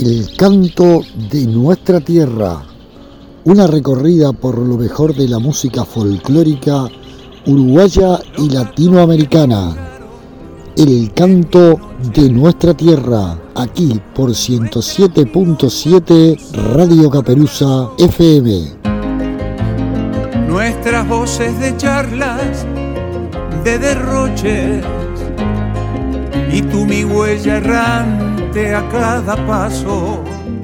El canto de nuestra tierra. Una recorrida por lo mejor de la música folclórica uruguaya y latinoamericana. El canto de nuestra tierra, aquí por 107.7 Radio Caperuza FM. Nuestras voces de charlas, de derroches, y tú mi huella errante a cada paso.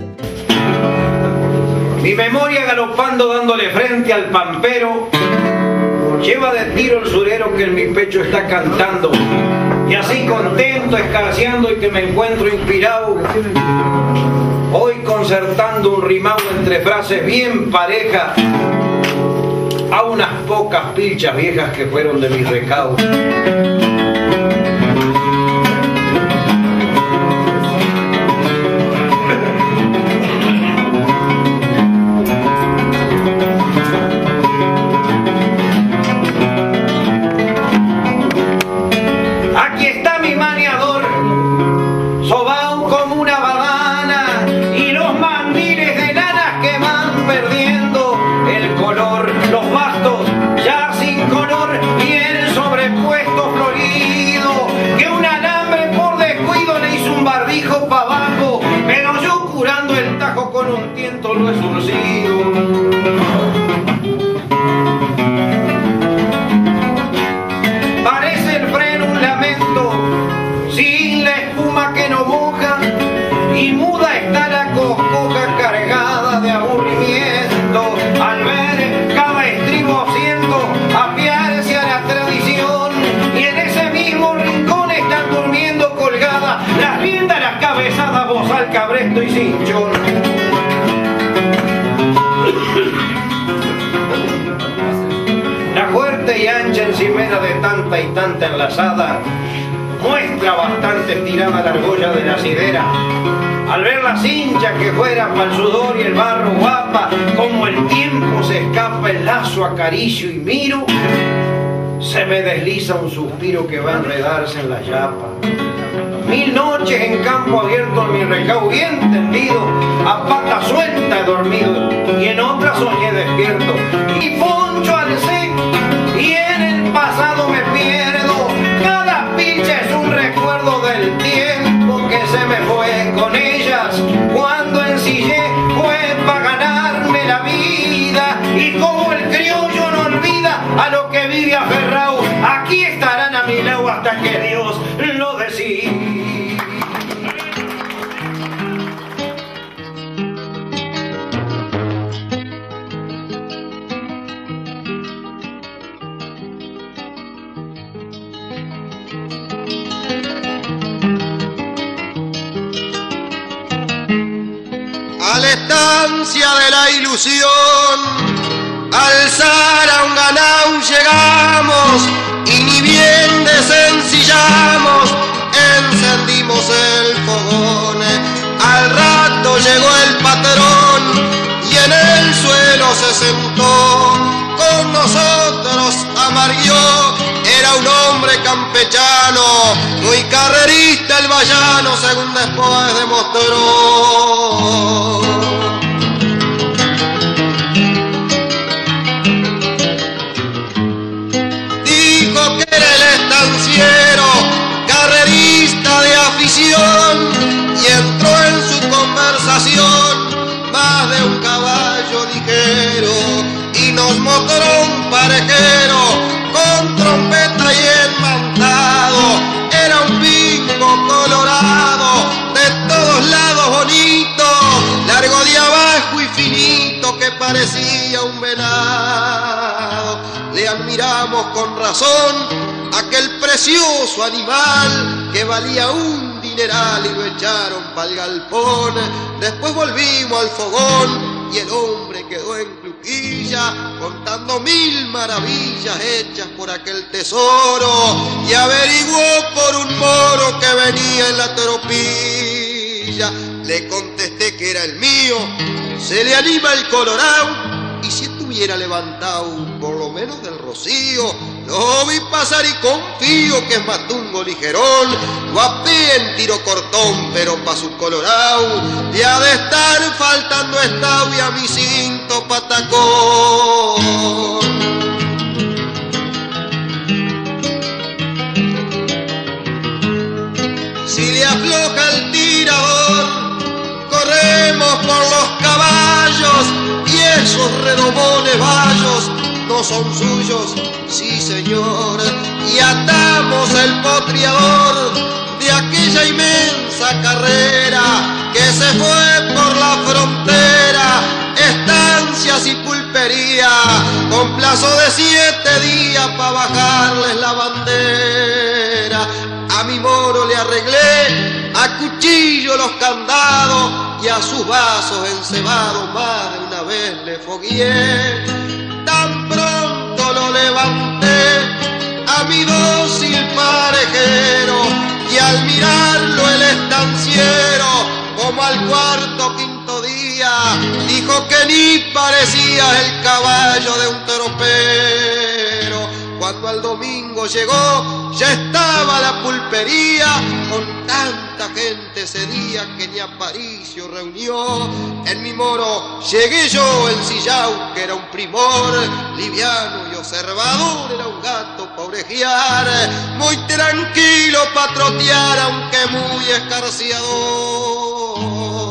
Mi memoria galopando dándole frente al pampero, lleva de tiro el surero que en mi pecho está cantando. Y así contento, escarceando y que me encuentro inspirado, hoy concertando un rimado entre frases bien parejas a unas pocas pilchas viejas que fueron de mi recaudo. Con un tiento lo he surcido. Parece el freno un lamento, sin la espuma que no moja, y muda está la coscoja cargada de aburrimiento. Al ver cada estribo siento apiarse a la tradición, y en ese mismo rincón están durmiendo colgadas las riendas, las cabezadas, bozal, cabresto y cinchón. La fuerte y ancha encimera de tanta y tanta enlazada muestra bastante estirada la argolla de la sidera. Al ver las hinchas que fueran para el sudor y el barro guapa, como el tiempo se escapa, el lazo acaricio y miro, se me desliza un suspiro que va a enredarse en la yapa. 1000 noches en campo abierto en mi recao bien tendido, a pata suelta he dormido y en otras soñé despierto. Y poncho alcé y en el pasado me pierdo. Cada pilcha es un recuerdo del tiempo que se me fue con ellas. Cuando ensillé fue para ganarme la vida, y como el criollo no olvida a lo que vive aferrado, aquí estarán a mi lado hasta que Dios lo decida. A la estancia de la ilusión, alzar a un ganao llegamos, y ni bien desencillamos, encendimos el fogón. Al rato llegó el patrón y en el suelo se sentó. Con nosotros amarguió, era un hombre campechano, muy carrerista el vallano, según después demostró. Dijo que era el estanciero, carrerista de afición, y entró en su conversación más de un caballo ligero, y nos mostró un parejero con trompeta y enmantado. Era un pingo colorado, de todos lados bonito, largo de abajo y finito, que parecía un venado. Le admiramos con razón aquel precioso animal que valía un dineral, y lo echaron pa'l galpón. Después volvimos al fogón y el hombre quedó en Cluquilla contando 1000 maravillas hechas por aquel tesoro, y averiguó por un moro que venía en la toropilla. Le contesté que era el mío, se le anima el colorao, y si estuviera levantado por lo menos del rocío, Lo vi pasar y confío que es matungo ligerón, guapé en tiro cortón, pero pa' su colorao le ha de estar faltando estao y a mi cinto patacón. Si le afloja el tirador, corremos por los caballos y esos redomones bayos no son suyos, sí señor, y atamos el potriador de aquella inmensa carrera que se fue por la frontera, estancias y pulpería, con plazo de 7 días pa' bajarles la bandera. A mi moro le arreglé a cuchillo los candados y a sus vasos encebados más de una vez le fogueé. Tan pronto lo levanté a mi dócil parejero y al mirarlo el estanciero, como al cuarto o quinto día, dijo que ni parecía el caballo de un tropero. Cuando al domingo llegó, ya estaba la pulpería, con tanta gente ese día que ni Aparicio reunió. En mi moro llegué yo ensillao, que era un primor, liviano y observador, era un gato pa' orejear, muy tranquilo pa' trotear, aunque muy escarciador.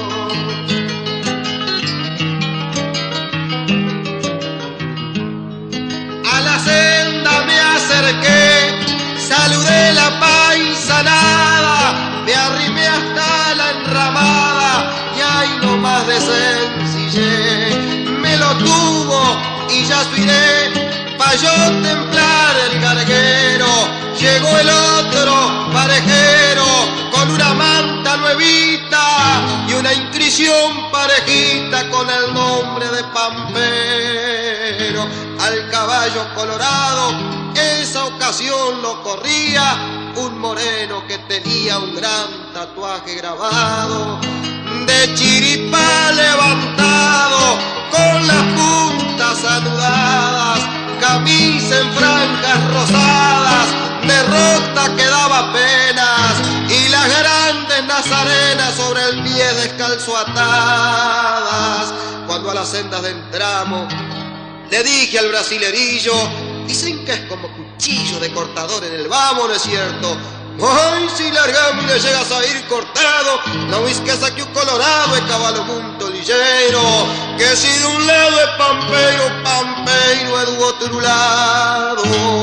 A la senda me acerqué, saludé la paisanada, me arrimé hasta la enramada y ahí nomás de sencillez me lo tuvo y ya suiré pa' yo templar el garguero. Llegó el otro parejero con una manta nuevita y una inscripción parejita con el nombre de Pampero. Al caballo colorado esa ocasión lo corría un moreno que tenía un gran tatuaje grabado de chiripá levantado con las puntas anudadas, camisa en franjas rosadas, derrota que daba penas y las grandes nazarenas sobre el pie descalzo atadas. Cuando a las sendas entramos le dije al brasilerillo, dicen que es como cuchillo de cortador en el vamos, ¿no es cierto? Ay, si largamos y le llegas a ir cortado, no ves que saque un colorado de caballo punto lillero, que si de un lado es pampeiro, pampeiro es de otro lado.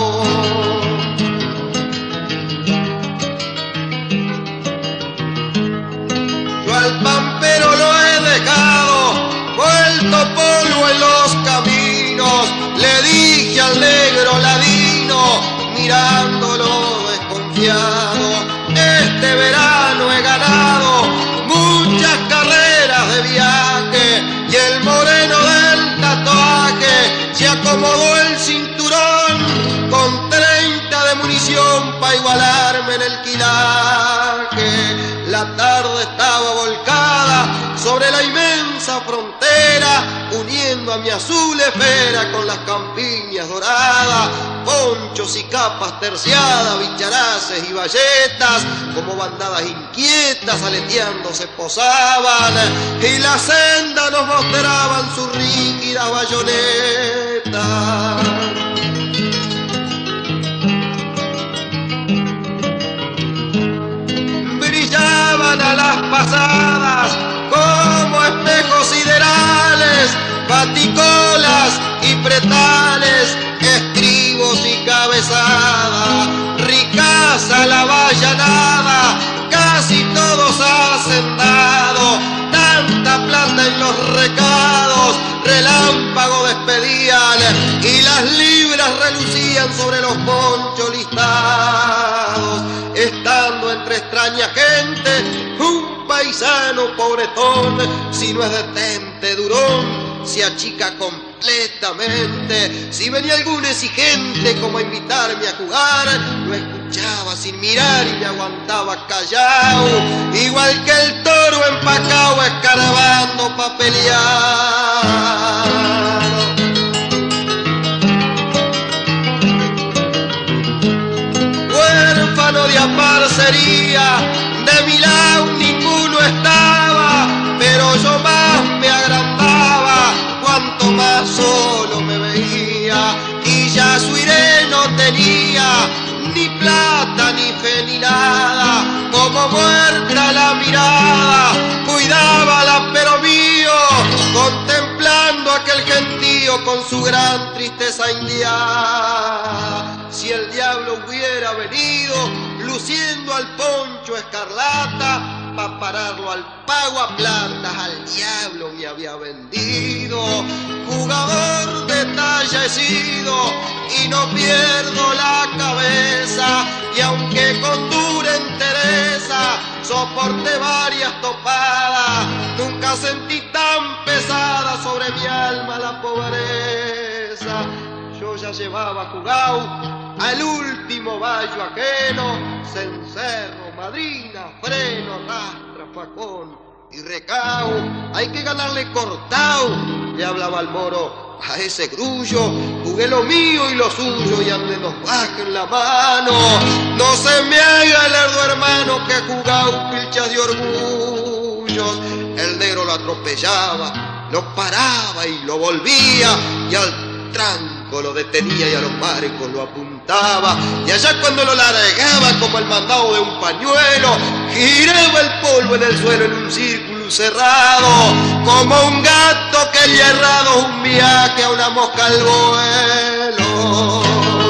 Yo al pampero lo he dejado, vuelto polvo en los caminos, le dije al negro ladino, mirándolo desconfiado, este verano he ganado muchas carreras de viaje y el moreno del tatuaje se acomodó el cinturón con 30 de munición pa' igualarme en el quilaje. La tarde estaba volcada sobre la inmensa frontera, uniendo a mi azul esfera con las campiñas doradas, ponchos y capas terciadas, bicharaces y bayetas, como bandadas inquietas aleteando se posaban, y la senda nos mostraban sus rígidas bayonetas. Brillaban a las pasadas como espejos siderales, baticolas y pretales, estribos y cabezadas, ricaza la vallanada, casi todos hacendados, tanta plata en los recados, relámpago despedían y las libras relucían sobre los ponchos listados. Estando entre extraña gente, un paisano pobretón, si no es detente durón, se achica completamente. Si venía algún exigente como a invitarme a jugar, lo escuchaba sin mirar y me aguantaba callado, igual que el toro empacado escarbando pa' pelear. hermano de aparcería, de mi lado ninguno estaba, pero yo más me agrandaba cuanto más solo me veía, y ya su iré no tenía ni plata, ni fe, ni nada, como muerta la mirada, cuidábala pero mío, contemplando aquel gentío con su gran tristeza indiada. Si el diablo hubiera venido, luciendo al poncho escarlata, pa' pararlo al pago a plantas, al diablo me había vendido. Jugador de talla he sido y no pierdo la cabeza, y aunque con dura entereza soporté varias topadas, nunca sentí tan pesada sobre mi alma la pobreza. Yo ya llevaba jugado al último vallo ajeno, cencerro, madrina, freno, rastra, facón y recao. Hay que ganarle cortao, le hablaba al moro a ese grullo. Jugué lo mío y lo suyo y ande nos bajen la mano. No se me haga el lerdo hermano que he jugado pilchas de orgullos. El negro lo atropellaba, lo paraba y lo volvía, y al tranco lo detenía y a los marcos lo apuntaba, y allá cuando lo largaba como el mandado de un pañuelo, giraba el polvo en el suelo en un círculo cerrado, como un gato que hierrado un viaje a una mosca al vuelo.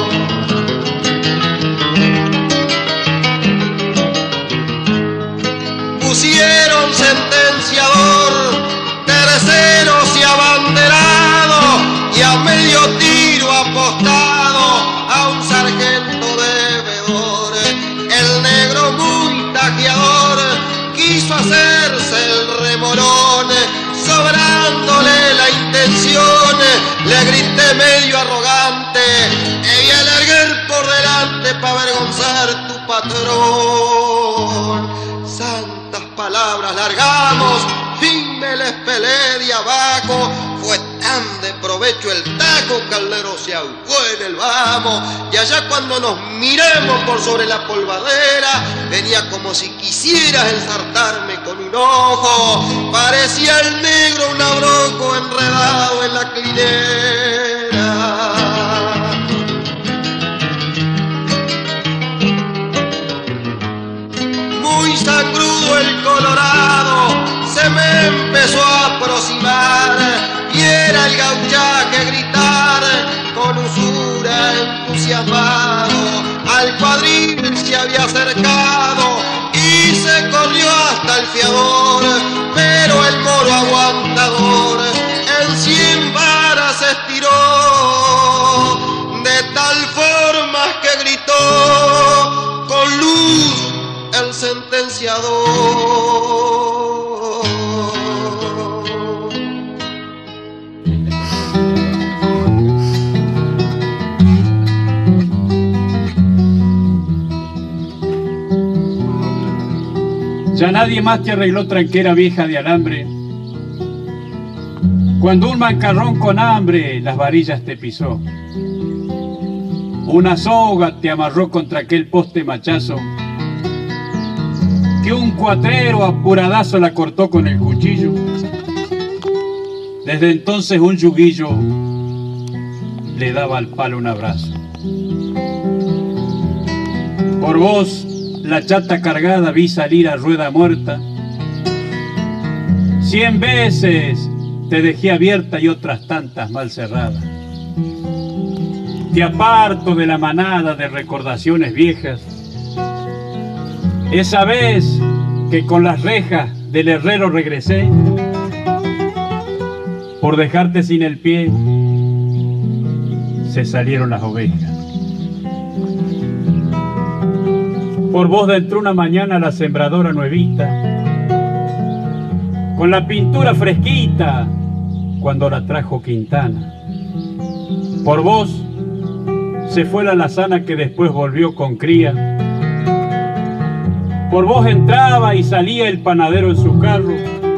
Pusieron sentenciador, terceros y abanderados, y a medio tiro apostado a un sargento de vedores. El negro muy tajeador quiso hacerse el remolón, sobrándole la intención, le grité medio arrogante, y alargué por delante pa' avergonzar tu patrón. Santas palabras largamos, fin me les pelé de abajo, fue tan de provecho el taco que al negro se ahogó en el vamos, y allá cuando nos miremos por sobre la polvadera, venía como si quisieras ensartarme con un ojo, parecía el negro un abroco enredado en la clinera. Muy sangrudo el colorado se me empezó a aproximar, y era el gauchaje gritar con usura entusiasmado. Al cuadril se había acercado y se corrió hasta el fiador, pero el moro aguantador en 100 varas se estiró, de tal forma que gritó con luz el sentenciador. Ya nadie más te arregló tranquera vieja de alambre. Cuando un mancarrón con hambre las varillas te pisó, una soga te amarró contra aquel poste machazo, que un cuatrero apuradazo la cortó con el cuchillo. Desde entonces un yuguillo le daba al palo un abrazo. Por vos la chata cargada vi salir a rueda muerta. 100 veces te dejé abierta y otras tantas mal cerradas. Te aparto de la manada de recordaciones viejas. Esa vez que con las rejas del herrero regresé, por dejarte sin el pie, se salieron las ovejas. Por vos entró una mañana la sembradora nuevita, con la pintura fresquita, cuando la trajo Quintana. Por vos se fue la alazana que después volvió con cría. Por vos entraba y salía el panadero en su carro,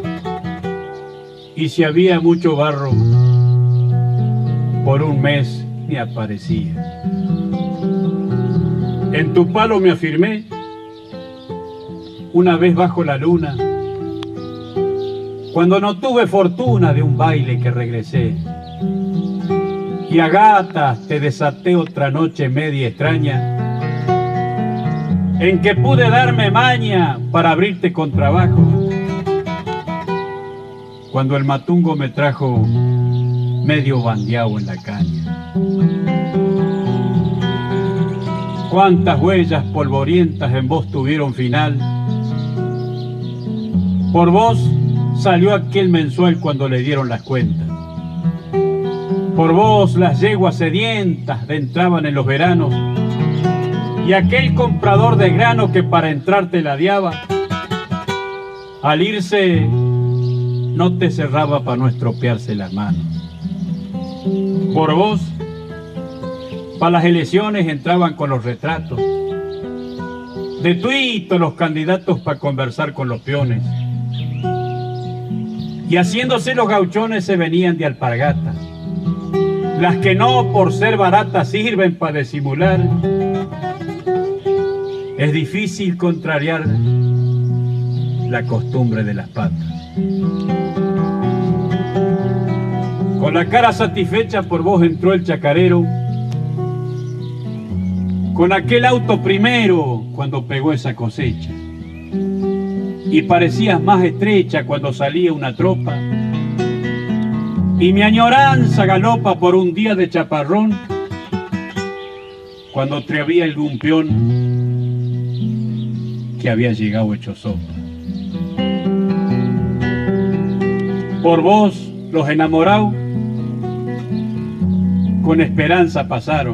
y si había mucho barro, por un mes ni aparecía. En tu palo me afirmé, una vez bajo la luna, cuando no tuve fortuna de un baile que regresé. Y a gatas te desaté otra noche media extraña, en que pude darme maña para abrirte con trabajo, cuando el matungo me trajo medio bandeado en la caña. Cuántas huellas polvorientas en vos tuvieron final. Por vos salió aquel mensual cuando le dieron las cuentas. Por vos las yeguas sedientas entraban en los veranos, y aquel comprador de grano que para entrar te ladeaba, al irse no te cerraba para no estropearse las manos. Por vos, para las elecciones entraban con los retratos, de tuito los candidatos para conversar con los peones, y haciéndose los gauchones se venían de alpargatas, las que no por ser baratas sirven para disimular. Es difícil contrariar la costumbre de las patas. Con la cara satisfecha por vos entró el chacarero, con aquel auto primero cuando pegó esa cosecha, y parecías más estrecha cuando salía una tropa, y mi añoranza galopa por un día de chaparrón, cuando te había algún peón que había llegado hecho sopa. Por vos los enamorados con esperanza pasaron.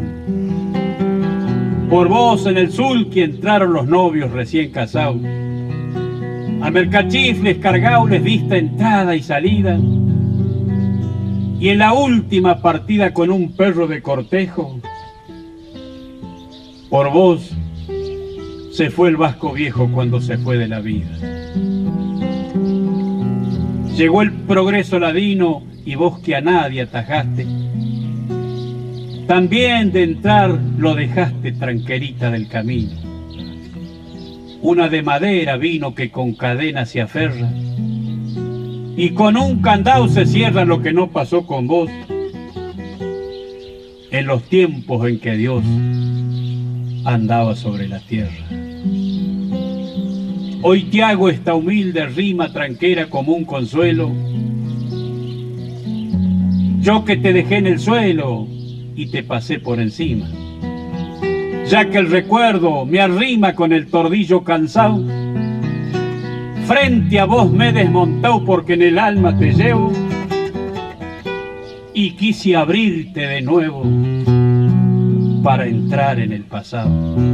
Por vos en el sulky entraron los novios recién casados. A mercachifles cargados les diste entrada y salida. Y en la última partida con un perro de cortejo, por vos se fue el vasco viejo cuando se fue de la vida. Llegó el progreso ladino y vos que a nadie atajaste, también de entrar lo dejaste tranquerita del camino. Una de madera vino que con cadena se aferra, y con un candado se cierra lo que no pasó con vos en los tiempos en que Dios andaba sobre la tierra. Hoy te hago esta humilde rima tranquera como un consuelo, yo que te dejé en el suelo y te pasé por encima, ya que el recuerdo me arrima con el tordillo cansado, frente a vos me he desmontado porque en el alma te llevo, y quise abrirte de nuevo para entrar en el pasado.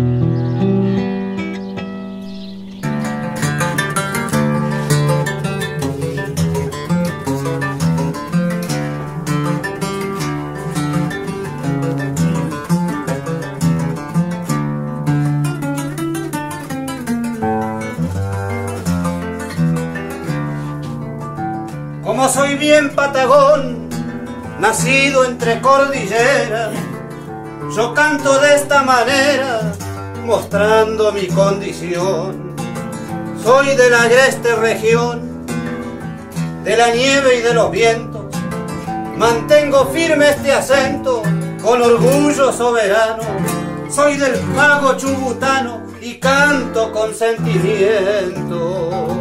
Como soy bien patagón, nacido entre cordilleras, yo canto de esta manera, mostrando mi condición. Soy de la agreste región, de la nieve y de los vientos, mantengo firme este acento con orgullo soberano. Soy del pago chubutano y canto con sentimiento.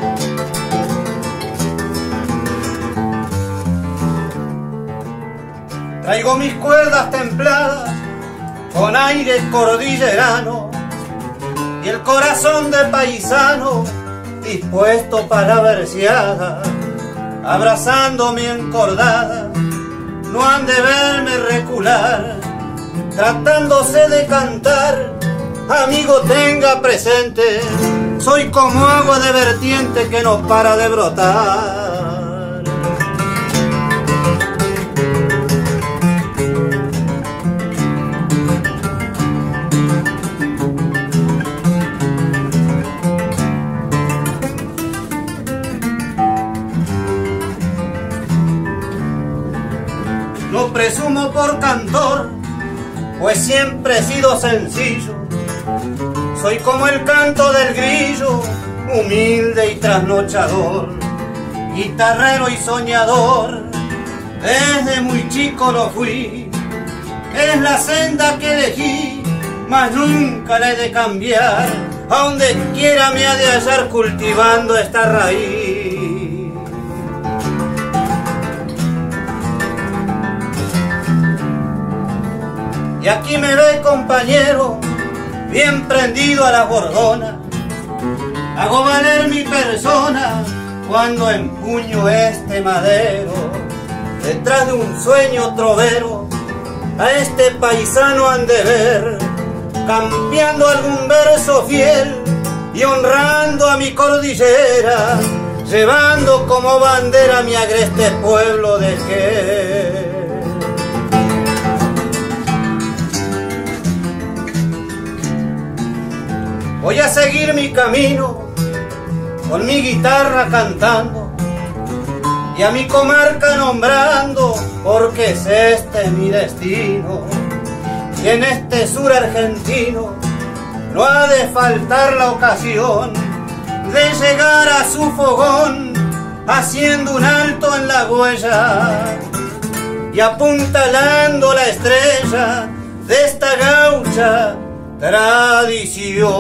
Traigo mis cuerdas templadas con aire cordillerano y el corazón de paisano dispuesto para la verseada, abrazando mi encordada. No han de verme recular, tratándose de cantar. Amigo, tenga presente, soy como agua de vertiente que no para de brotar. No presumo por cantor, pues siempre he sido sencillo. Soy como el canto del grillo, humilde y trasnochador, guitarrero y soñador, desde muy chico lo fui. Es la senda que elegí, mas nunca la he de cambiar, a donde quiera me ha de hallar cultivando esta raíz. Y aquí me ve, compañero, bien prendido a la bordona. Hago valer mi persona cuando empuño este madero. Detrás de un sueño trovero, a este paisano han de ver, cambiando algún verso fiel y honrando a mi cordillera, llevando como bandera mi agreste pueblo de Jerez. Voy a seguir mi camino con mi guitarra cantando y a mi comarca nombrando, porque es este mi destino. Y en este sur argentino no ha de faltar la ocasión de llegar a su fogón, haciendo un alto en la huella y apuntalando la estrella de esta gaucha tradición.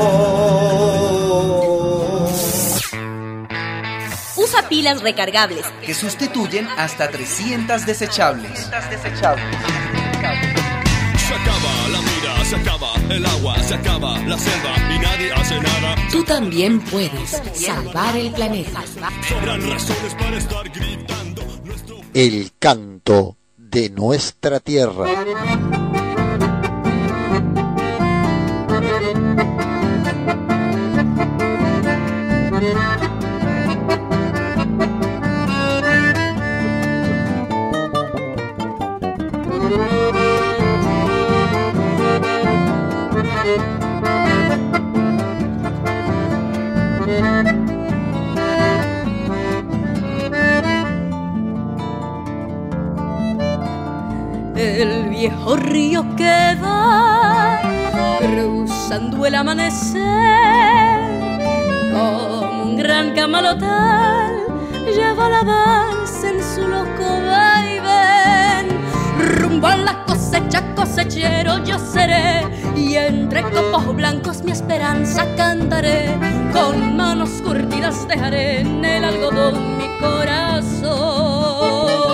Usa pilas recargables que sustituyen hasta 300 desechables. Se acaba la vida, se acaba el agua, se acaba la selva y nadie hace nada. Tú también puedes salvar el planeta. Sobran razones para estar gritando. El canto de nuestra tierra. El viejo río que va cruzando el amanecer, como un gran camalotal, lleva la danza en su loco vaivén. Rumbo a la cosecha, cosechero yo seré, y entre copos blancos mi esperanza cantaré. Con manos curtidas dejaré en el algodón mi corazón.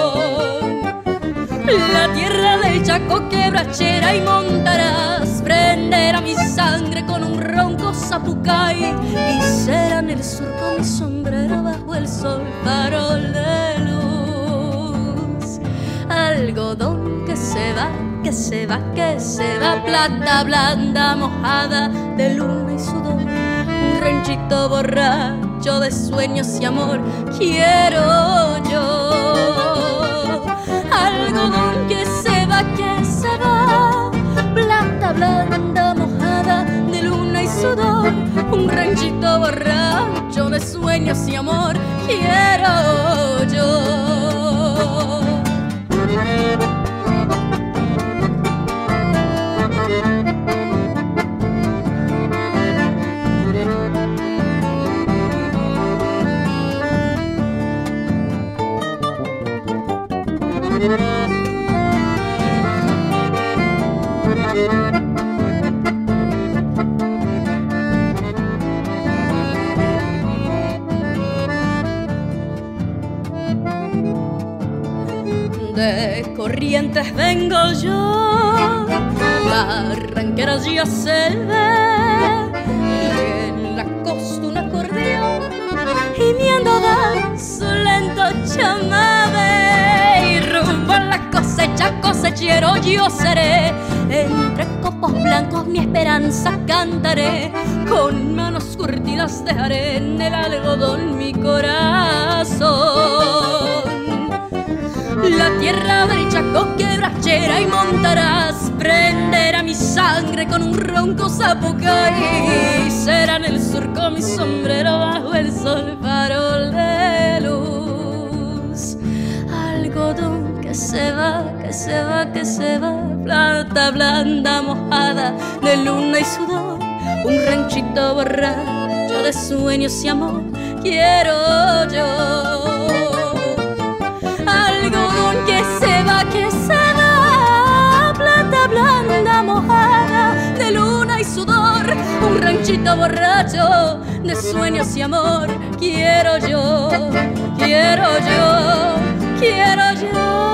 La tierra del Chaco quebrachera y montarás, prenderá mi sangre con un ronco zapucay, y será en el surco mi sombrero bajo el sol farol de luz. Algodón que se va, que se va, que se va, plata blanda mojada de luna y sudor, un ranchito borracho de sueños y amor quiero yo. Algodón que se va, plata blanda mojada de luna y sudor, un ranchito borracho de sueños y amor quiero yo. De Corrientes vengo yo, Barranqueras ya se ve, y en la costa un acordeón, gimiendo dan su lento chamame. Y rumbo a la cosecha, cosechero yo seré, entre copos blancos mi esperanza cantaré, con manos curtidas dejaré en el algodón mi corazón. La tierra del Chaco quebrachera y montarás, prenderá mi sangre con un ronco zapucay, y será en el surco mi sombrero bajo el sol farol de luz. Algodón que se va, que se va, que se va, plata blanda mojada de luna y sudor, un ranchito borracho de sueños y amor quiero yo. Algodón que se va, plata blanda mojada de luna y sudor, un ranchito borracho de sueños y amor quiero yo, quiero yo, quiero yo.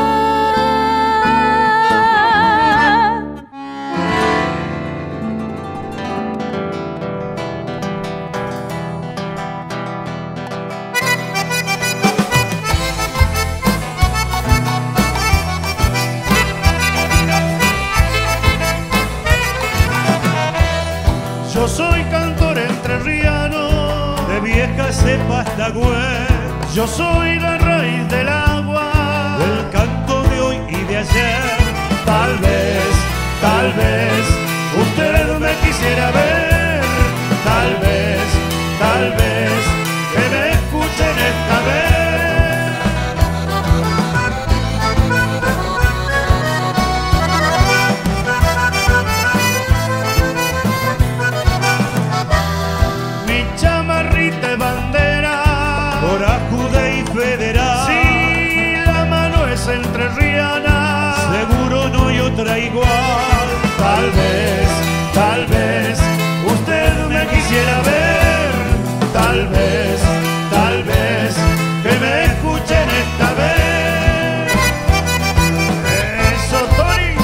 Yo soy cantor entrerriano de vieja cepa hasta güey. Yo soy la raíz del agua, del canto de hoy y de ayer. Tal vez, usted me quisiera ver. Tal vez, que me escuchen esta vez. Federal. Si la mano es entrerriana, seguro no hay otra igual. Tal vez, usted me quisiera ver. Tal vez, que me escuchen esta vez. Eso, Tori.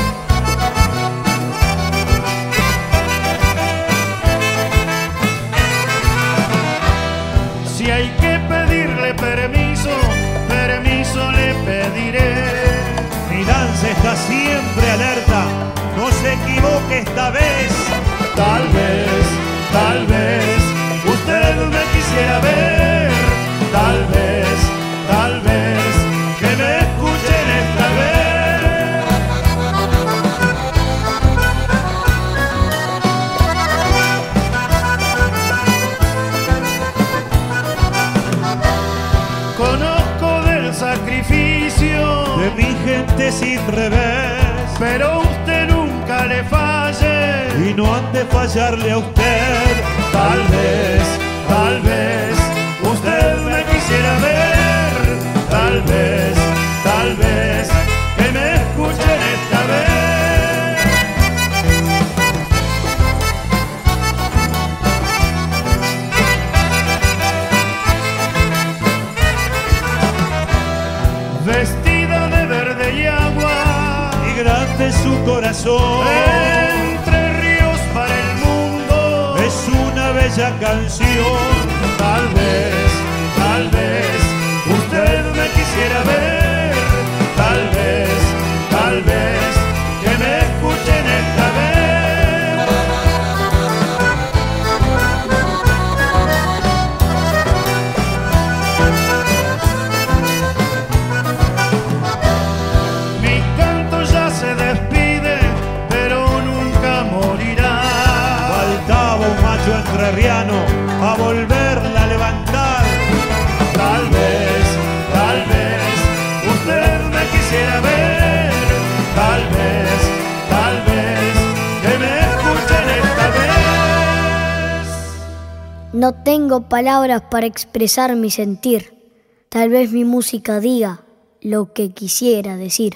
Si hay que pedirle permiso le pediré. Mi danza está siempre alerta, no se equivoque esta vez. Tal vez, usted me quisiera ver. Tal vez, que me escuchen esta vez. Conozco del sacrificio de mi gente sin revés, pero usted nunca le falle y no han de fallarle a usted. Tal vez, usted me quisiera ver. Tal vez, que me escuchen esta vez. Vestida de verde y agua, y grande su corazón. Entre ríos para el mundo, es una bella canción. Tal vez, usted me quisiera ver. Tal vez, que me escuchen esta vez. Mi canto ya se despide, pero nunca morirá. Faltaba un macho entrerriano a volverla a levantar. Tal vez, usted me quisiera ver. Tal vez, que me escuchen esta vez. No tengo palabras para expresar mi sentir. Tal vez mi música diga lo que quisiera decir.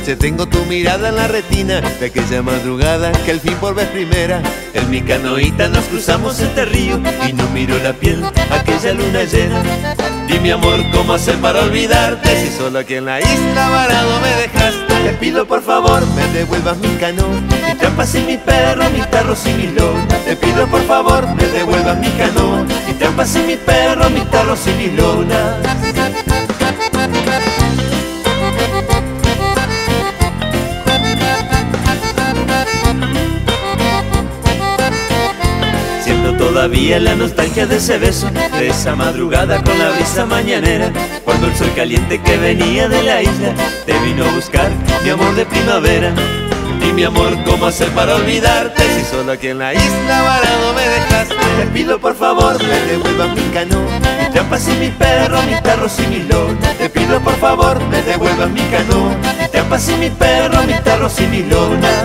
noche tengo tu mirada en la retina de aquella madrugada que al fin por vez primera en mi canoita nos cruzamos este río y no miro la piel aquella luna llena. Dime amor, ¿cómo hacer para olvidarte si solo aquí en la isla varado me dejaste? Te pido por favor me devuelvas mi canoa, mis trampas y mi perro, mis tarros y mis lonas. Te pido por favor me devuelvas mi canoa, mis trampas y mi perro, mis tarros y mis lonas. Todavía la nostalgia de ese beso, de esa madrugada con la brisa mañanera, cuando el sol caliente que venía de la isla te vino a buscar, mi amor de primavera. Y mi amor, ¿cómo hacer para olvidarte si solo aquí en la isla varado me dejaste? Te pido por favor me devuelvas mi canoa, mis trampas y mi perro, mis tarros y mis lonas. Te pido por favor me devuelvas mi canoa, mis trampas y mi perro, mis tarros y mis lonas.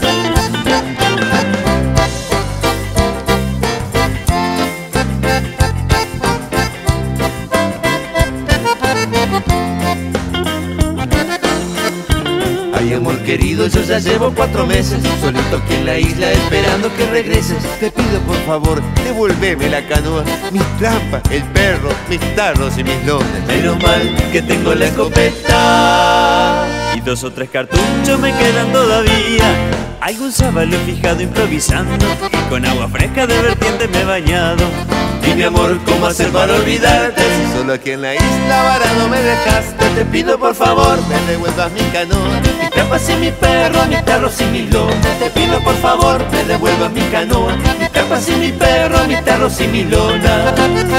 Amor querido, yo ya llevo 4 meses solito aquí en la isla esperando que regreses. Te pido por favor, devuélveme la canoa, mis trampas, el perro, mis tarros y mis lonas. Menos mal que tengo la escopeta y 2 o 3 cartuchos me quedan todavía. Algún sábalo fijado improvisando y con agua fresca de vertiente me he bañado. Dime amor, ¿cómo hacer para olvidarte si solo aquí en la isla varado me dejaste? Te pido por favor me devuelvas mi canoa, mis trampas y mi perro, mis tarros y mis lonas. Te pido por favor me devuelvas mi canoa, mis trampas y mi perro, mis tarros y mis lonas.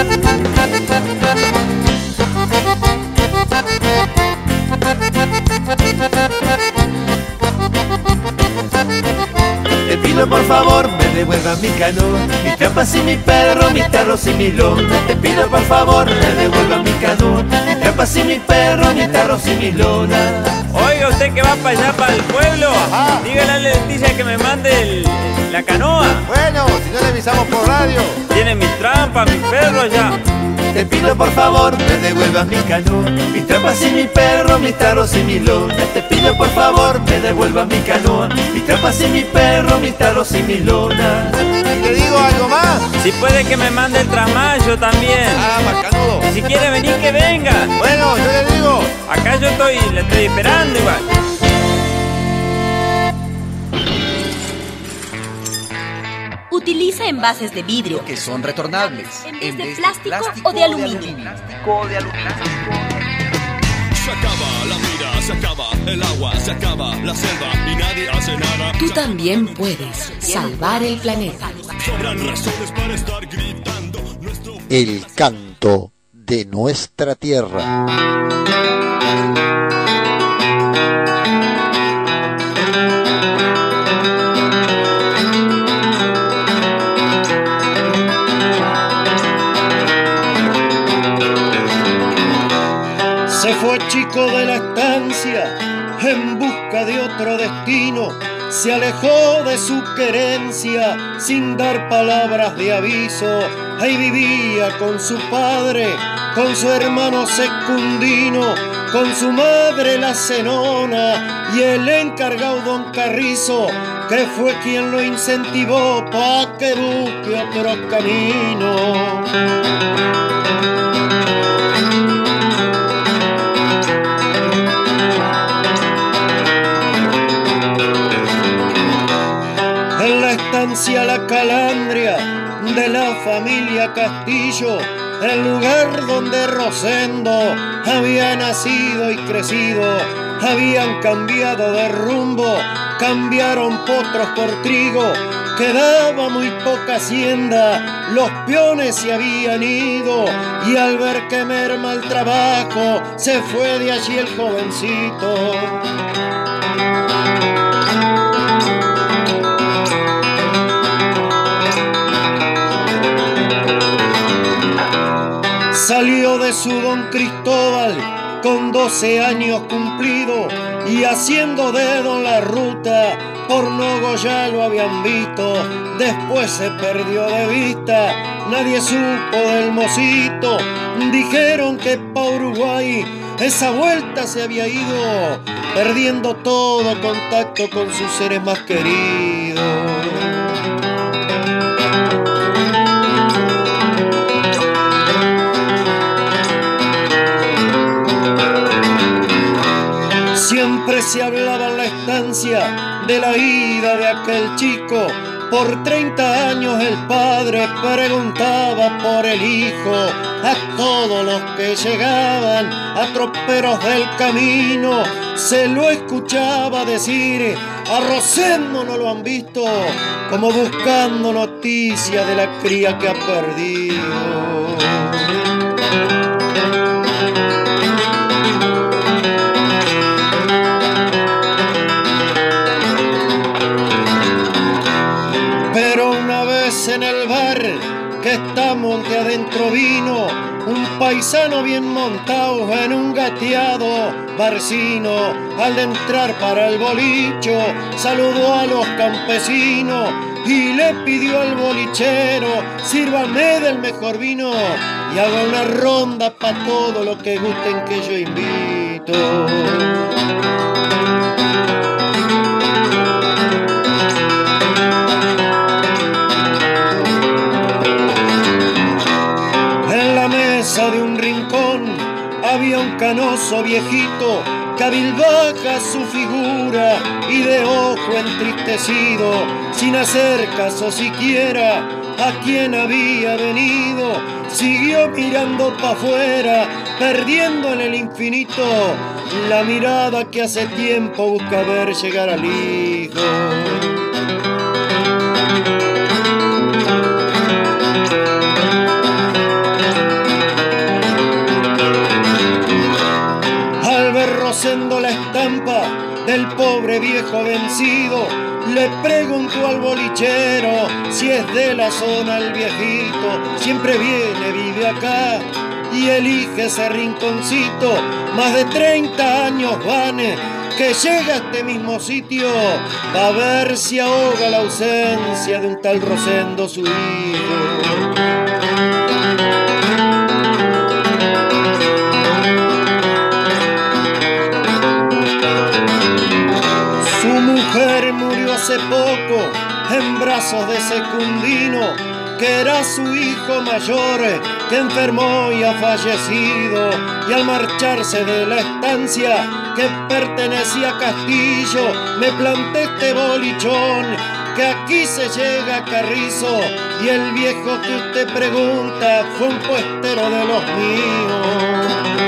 Te pido por favor me devuelvas mi canoa, mis trampas y mi perro, mis tarros y mis lonas. Te pido por favor me devuelvas mi canoa, mis trampas y mi perro, mis tarros y mis lonas. Oiga, usted que va para allá, para el pueblo, dígale a Leticia que me mande la canoa. Bueno, si no le avisamos por radio. Tiene mis trampas, mis perros allá. Te pido por favor me devuelvas mi canoa, mis trampas y mi perro, mis tarros y mis lonas. Te pido por favor me devuelvas mi canoa, mis trampas y mi perro, mis tarros y mis lonas. ¿Y le digo algo más? Si puede que me mande el trasmayo también. Ah, macanudo. Y si quiere venir que venga. Bueno, yo le digo. Acá yo le estoy esperando igual. Utiliza envases de vidrio que son retornables en vez de plástico o de aluminio. Se acaba la vida, se acaba el agua, se acaba la selva y nadie hace nada. Tú también puedes salvar el planeta. Sobran razones para estar gritando nuestro... El canto de nuestra tierra. Se fue chico de la estancia en busca de otro destino, se alejó de su querencia sin dar palabras de aviso. Ahí vivía con su padre, con su hermano Secundino, con su madre la Zenona y el encargado Don Carrizo, que fue quien lo incentivó pa' que busque otro camino. En la estancia La Calandria de la familia Castillo, el lugar donde Rosendo había nacido y crecido, habían cambiado de rumbo, cambiaron potros por trigo, quedaba muy poca hacienda, los peones se habían ido y al ver que merma el trabajo, se fue de allí el jovencito. Salió de su Don Cristóbal con 12 años cumplido y haciendo dedo en la ruta, por Nogo ya lo habían visto, después se perdió de vista, nadie supo del mocito, dijeron que pa' Uruguay esa vuelta se había ido, perdiendo todo contacto con sus seres más queridos. Siempre se hablaba en la estancia de la ida de aquel chico. Por 30 años el padre preguntaba por el hijo a todos los que llegaban a troperos del camino. Se lo escuchaba decir: a Rosendo no lo han visto, como buscando noticias de la cría que ha perdido. En el bar que está monte adentro vino un paisano bien montado en un gateado barcino. Al entrar para el bolicho saludó a los campesinos y le pidió al bolichero: sírvame del mejor vino y haga una ronda pa' todo lo que gusten que yo invito. De un rincón había un canoso viejito, cabilbaja su figura y de ojo entristecido, sin hacer caso siquiera a quien había venido. Siguió mirando pa' afuera, perdiendo en el infinito la mirada que hace tiempo busca ver llegar al hijo. Rosendo la estampa del pobre viejo vencido, le preguntó al bolichero si es de la zona el viejito. Siempre viene, vive acá y elige ese rinconcito. Más de 30 años van que llega a este mismo sitio, va a ver si ahoga la ausencia de un tal Rosendo su hijo. Su mujer murió hace poco en brazos de Secundino, que era su hijo mayor, que enfermó y ha fallecido. Y al marcharse de la estancia que pertenecía a Castillo, me planté este bolichón, que aquí se llega a Carrizo. Y el viejo que usted pregunta fue un puestero de los míos.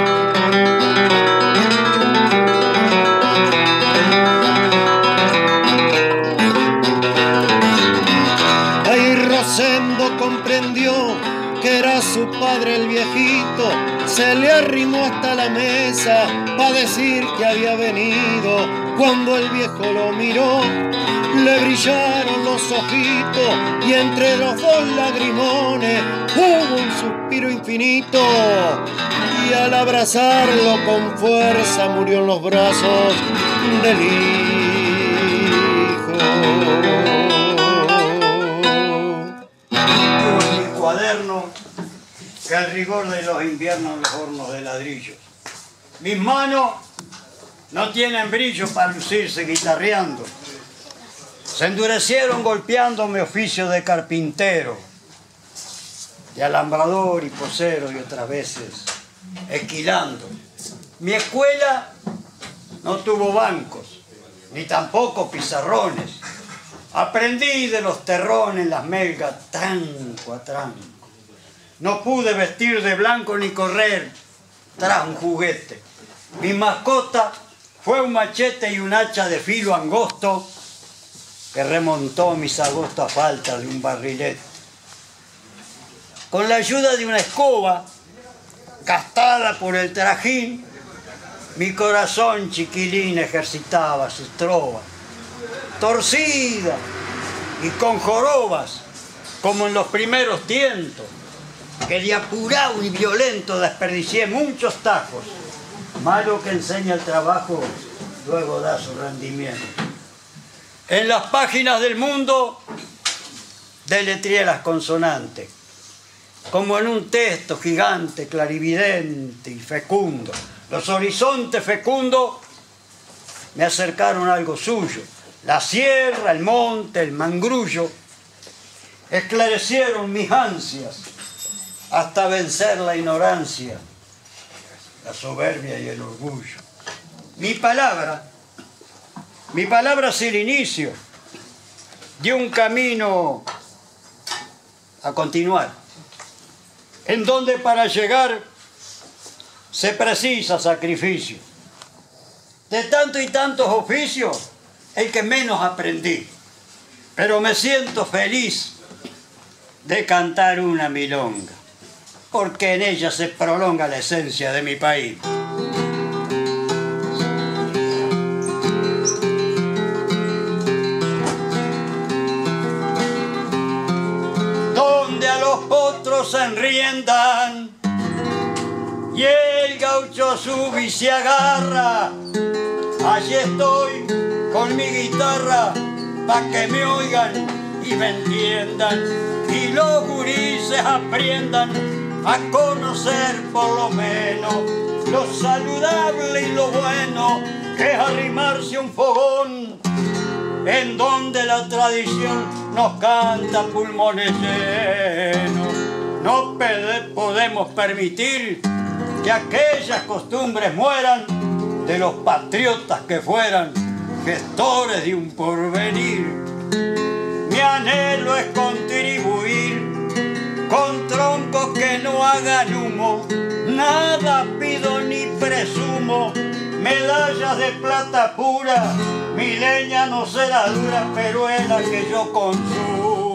Rosendo comprendió que era su padre el viejito, se le arrimó hasta la mesa pa' decir que había venido. Cuando el viejo lo miró, le brillaron los ojitos y entre los dos lagrimones hubo un suspiro infinito. Y al abrazarlo con fuerza murió en los brazos del hijo. Que al rigor de los inviernos los hornos de ladrillos. Mis manos no tienen brillo para lucirse guitarreando. Se endurecieron golpeando mi oficio de carpintero, de alambrador y posero y otras veces esquilando. Mi escuela no tuvo bancos, ni tampoco pizarrones. Aprendí de los terrones las melgas tranco a tranco. No pude vestir de blanco ni correr tras un juguete. Mi mascota fue un machete y un hacha de filo angosto que remontó mis agostos a falta de un barrilete. Con la ayuda de una escoba gastada por el trajín, mi corazón chiquilín ejercitaba sus trovas, torcida y con jorobas, como en los primeros tientos, que de apurado y violento desperdicié muchos tajos. Malo que enseña el trabajo, luego da su rendimiento. En las páginas del mundo deletreé las consonantes, como en un texto gigante, clarividente y fecundo. Los horizontes fecundos me acercaron a algo suyo. La sierra, el monte, el mangrullo esclarecieron mis ansias hasta vencer la ignorancia, la soberbia y el orgullo. Mi palabra es el inicio de un camino a continuar, en donde para llegar se precisa sacrificio. De tanto y tantos oficios, el que menos aprendí, pero me siento feliz de cantar una milonga, porque en ella se prolonga la esencia de mi país. Donde a los potros se enriendan y el gaucho sube y se agarra, allí estoy con mi guitarra pa' que me oigan y me entiendan, y los gurises aprendan a conocer por lo menos lo saludable y lo bueno que es arrimarse a un fogón en donde la tradición nos canta pulmones llenos. No podemos permitir que aquellas costumbres mueran de los patriotas que fueran gestores de un porvenir. Mi anhelo es contribuir con troncos que no hagan humo, nada pido ni presumo, medallas de plata pura, mi leña no será dura, pero es la que yo consumo.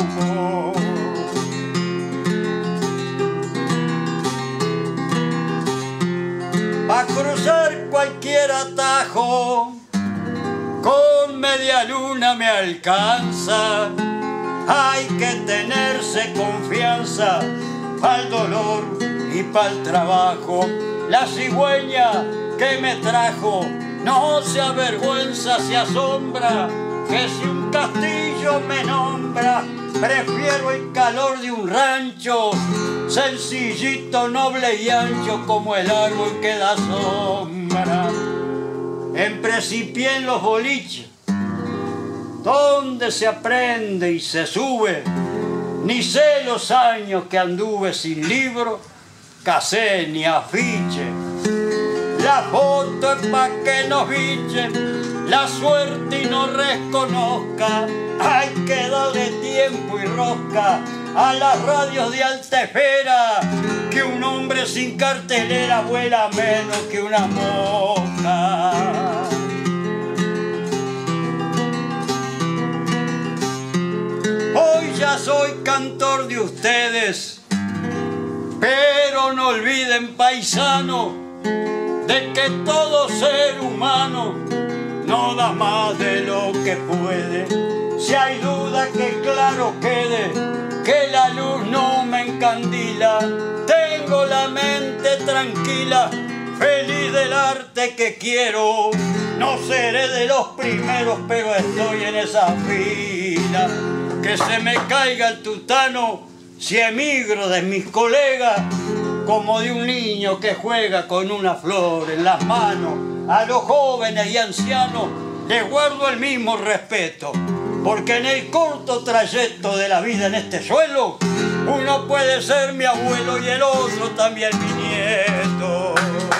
Pa' cruzar cualquier atajo, con media luna me alcanza. Hay que tenerse confianza pa'l dolor y pa'l trabajo. La cigüeña que me trajo no se avergüenza, se asombra, que si un castillo me nombra, prefiero el calor de un rancho, sencillito, noble y ancho, como el árbol que da sombra. En Principié en los boliches, donde se aprende y se sube, ni sé los años que anduve sin libro, casé ni afiche. La foto es pa' que nos bichen la suerte y nos reconozca. Hay que darle tiempo y rosca a las radios de alta esfera, que un hombre sin cartelera vuela menos que una mosca. Hoy ya soy cantor de ustedes, pero no olviden, paisano, de que todo ser humano no da más de lo que puede. Si hay duda, que claro quede, que la luz no me encandila. Tengo la mente tranquila, feliz del arte que quiero. No seré de los primeros, pero estoy en esa fila. Que se me caiga el tutano si emigro de mis colegas, como de un niño que juega con una flor en las manos. A los jóvenes y ancianos les guardo el mismo respeto, porque en el corto trayecto de la vida en este suelo, uno puede ser mi abuelo y el otro también mi nieto.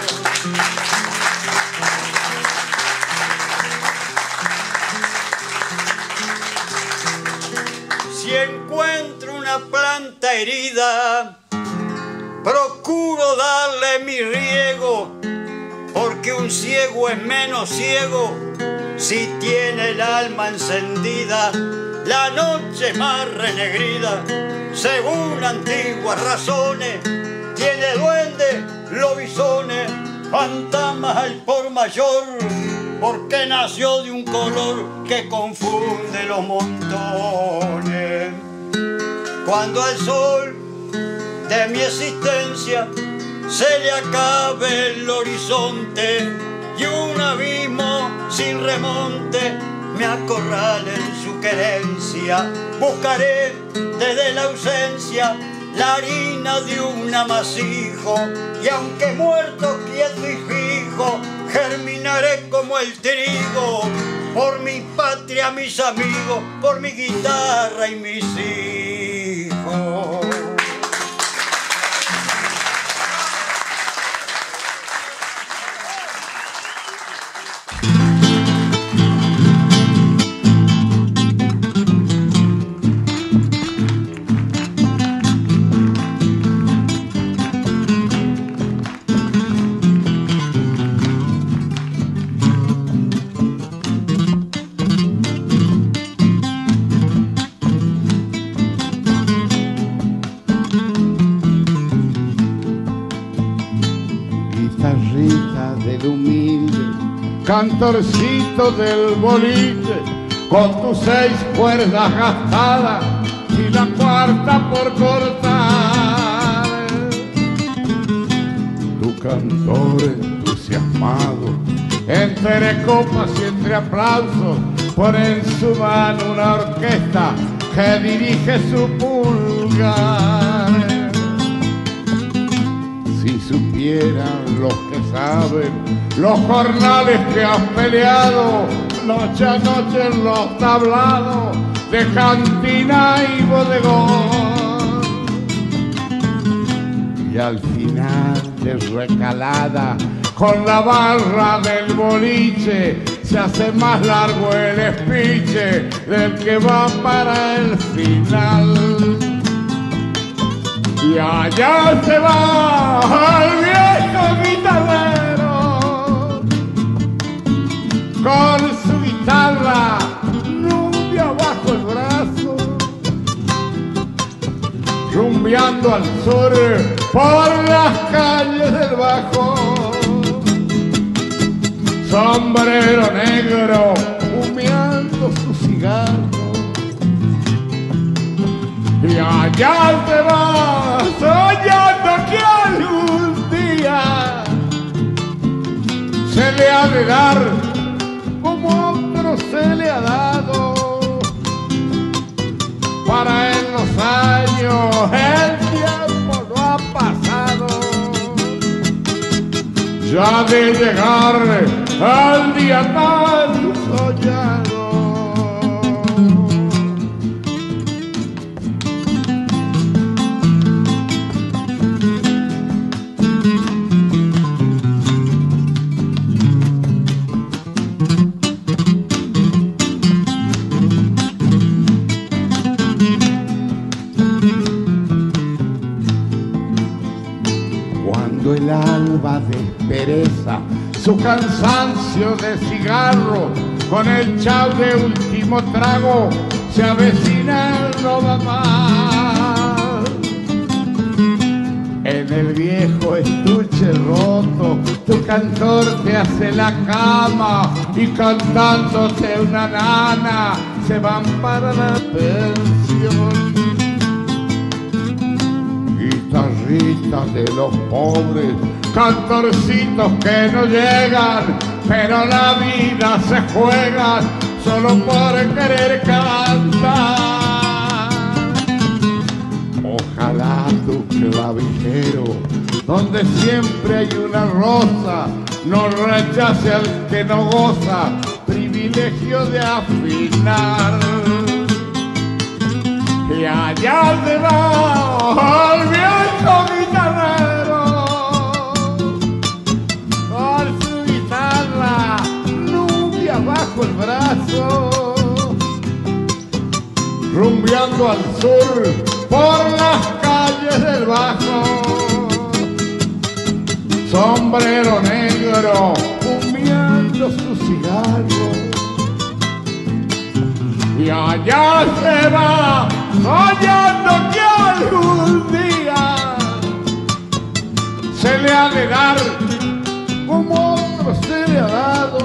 Si encuentro una planta herida, procuro darle mi riego, porque un ciego es menos ciego si tiene el alma encendida. La noche más renegrida, según antiguas razones, tiene duendes, lobisones, fantasmas al por mayor, porque nació de un color que confunde los montones. Cuando al sol de mi existencia se le acabe el horizonte y un abismo sin remonte me acorrale en su querencia, buscaré desde la ausencia la harina de un amasijo, y aunque muerto quieto y fijo hijo, germinaré como el trigo, por mi patria, mis amigos, por mi guitarra y mis hijos. Cantorcito del boliche, con tus 6 cuerdas gastadas y la cuarta por cortar. Tu cantor entusiasmado, entre copas y entre aplausos, pone en su mano una orquesta que dirige su pulgar. Si supieran los que saben los jornales que has peleado noche a noche en los tablados de cantina y bodegón, y al final de recalada con la barra del boliche se hace más largo el espiche del que va para el final. Y allá se va el viejo guitarrero con su guitarra nubia bajo el brazo, rumbeando al sur por las calles del Bajo. Sombrero negro humeando su cigarro, y allá se va soñando que algún día se le ha de dar como otro se le ha dado. Para en los años el tiempo no ha pasado, ya de llegar al día tan soñado. El alba despereza su cansancio de cigarro, con el chau de último trago se avecina el no va más. En el viejo estuche roto tu cantor te hace la cama, y cantándote una nana se van para la pensión. Guitarritas de los pobres, cantorcitos que no llegan, pero la vida se juega solo por querer cantar. Ojalá tu clavijero, donde siempre hay una rosa, no rechace al que no goza privilegio de afinar. Y allá se va el viejo guitarrero con su guitarra nubia bajo el brazo, rumbeando al sur por las calles del Bajo. Sombrero negro humeando su cigarro, y allá se va soñando que algún día se le ha de dar como otro se le ha dado.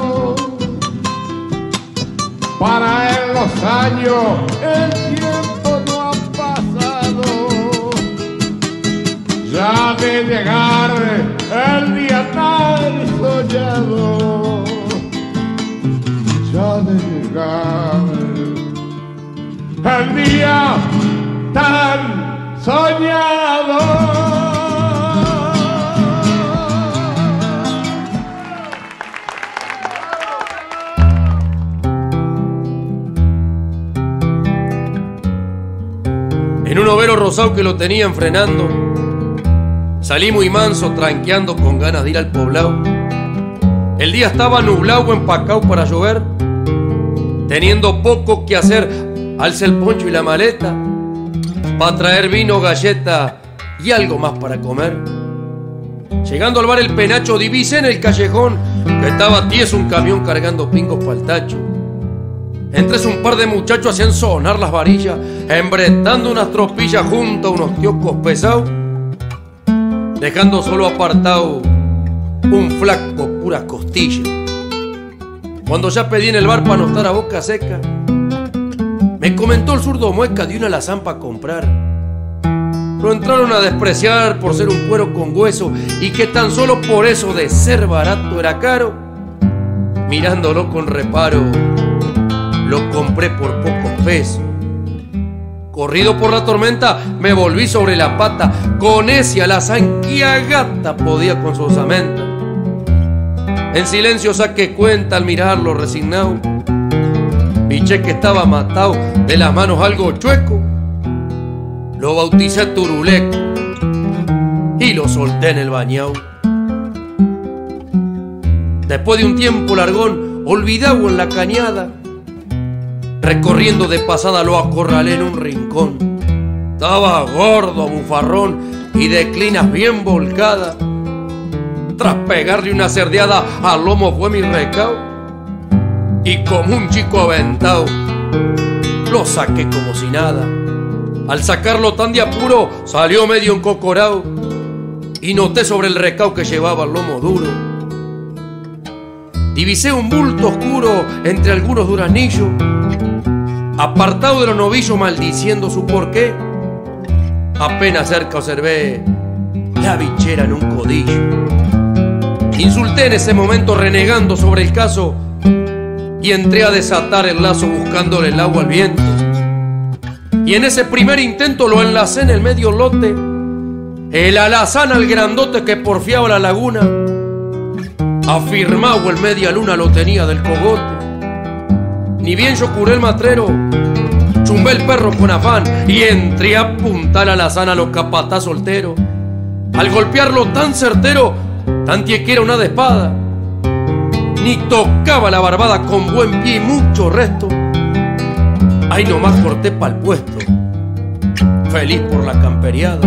Para él los años, el tiempo no ha pasado, ya de llegar el día tan soñado, ya de llegar el día tan soñado. rosado que lo tenían frenando. Salí muy manso, tranqueando con ganas de ir al poblado. El día estaba nublado, empacado para llover. Teniendo poco que hacer, alcé el poncho y la maleta para traer vino, galleta y algo más para comer. Llegando al bar El Penacho, divisé en el callejón que estaba tieso un camión cargando pingos pa'l tacho. Entre un par de muchachos hacían sonar las varillas, embretando unas tropillas junto a unos kioscos pesados, dejando solo apartado un flaco puras costillas. Cuando ya pedí en el bar para no estar a boca seca, me comentó el zurdo mueca de una alazán para comprar. Lo entraron a despreciar por ser un cuero con hueso y que tan solo por eso de ser barato era caro. Mirándolo con reparo, lo compré por pocos pesos. Corrido por la tormenta, me volví sobre la pata con ese alazán que a gata podía con su osamenta. En silencio saqué cuenta al mirarlo resignado. Piché que estaba matado, de las manos algo chueco. Lo bauticé Turuleco y lo solté en el bañao. Después de un tiempo largón, olvidado en la cañada, recorriendo de pasada lo acorralé en un rincón. Estaba gordo, bufarrón y de clinas bien volcadas. Tras pegarle una cerdeada al lomo fue mi recao, y como un chico aventado lo saqué como si nada. Al sacarlo tan de apuro salió medio encocorao y noté sobre el recao que llevaba el lomo duro. Divisé un bulto oscuro entre algunos duraznillos, apartado de los novillos maldiciendo su porqué. Apenas cerca observé la bichera en un codillo. Insulté en ese momento renegando sobre el caso y entré a desatar el lazo buscándole el agua al viento. Y en ese primer intento lo enlacé en el medio lote, el alazán al grandote que porfiaba la laguna. Afirmado el media luna lo tenía del cogote. Ni bien yo curé el matrero, chumbé el perro con afán y entré a apuntar al alazán a los capataz soltero. Al golpearlo tan certero, tan que era una de espada, ni tocaba la barbada con buen pie y mucho resto. Ahí nomás corté pa'l puesto, feliz por la camperiada.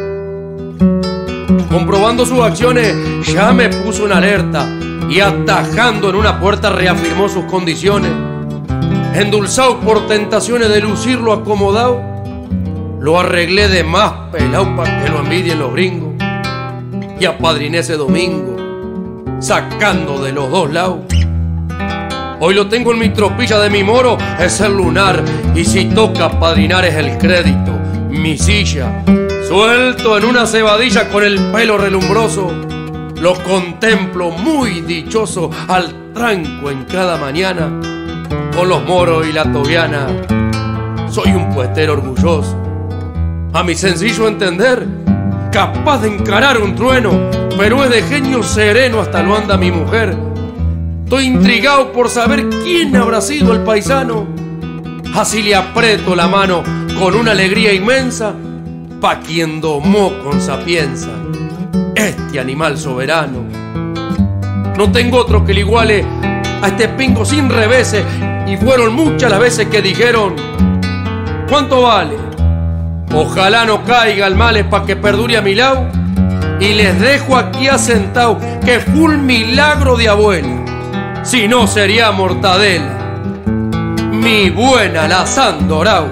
Comprobando sus acciones, ya me puso una alerta y atajando en una puerta reafirmó sus condiciones. Endulzado por tentaciones de lucirlo acomodado, lo arreglé de más pelao para que lo envidien los gringos y apadriné ese domingo, sacando de los dos lados. Hoy lo tengo en mi tropilla de mi moro, es el lunar, y si toca apadrinar es el crédito, mi silla. Suelto en una cebadilla con el pelo relumbroso, lo contemplo muy dichoso al tranco en cada mañana. Con los moros y la tobiana, soy un puestero orgulloso. A mi sencillo entender, capaz de encarar un trueno, pero es de genio sereno, hasta lo anda mi mujer. Estoy intrigado por saber quién habrá sido el paisano. Así le aprieto la mano con una alegría inmensa, pa' quien domó con sapienza este animal soberano. No tengo otro que le iguale a este pingo sin reveses, y fueron muchas las veces que dijeron: ¿cuánto vale? Ojalá no caiga el males pa' que perdure a mi lado, y les dejo aquí asentado que fue un milagro de abuela, si no sería mortadela, mi buena alazán dorao.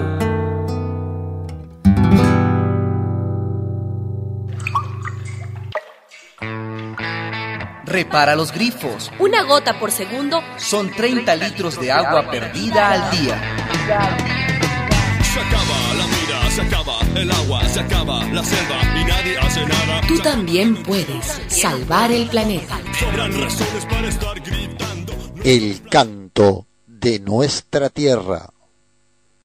Repara los grifos. Una gota por segundo son 30 litros de agua perdida al día. Se acaba la vida, se acaba el agua, se acaba la selva y nadie hace nada. Tú también puedes salvar el planeta. Sobran razones para estar gritando. El canto de nuestra tierra.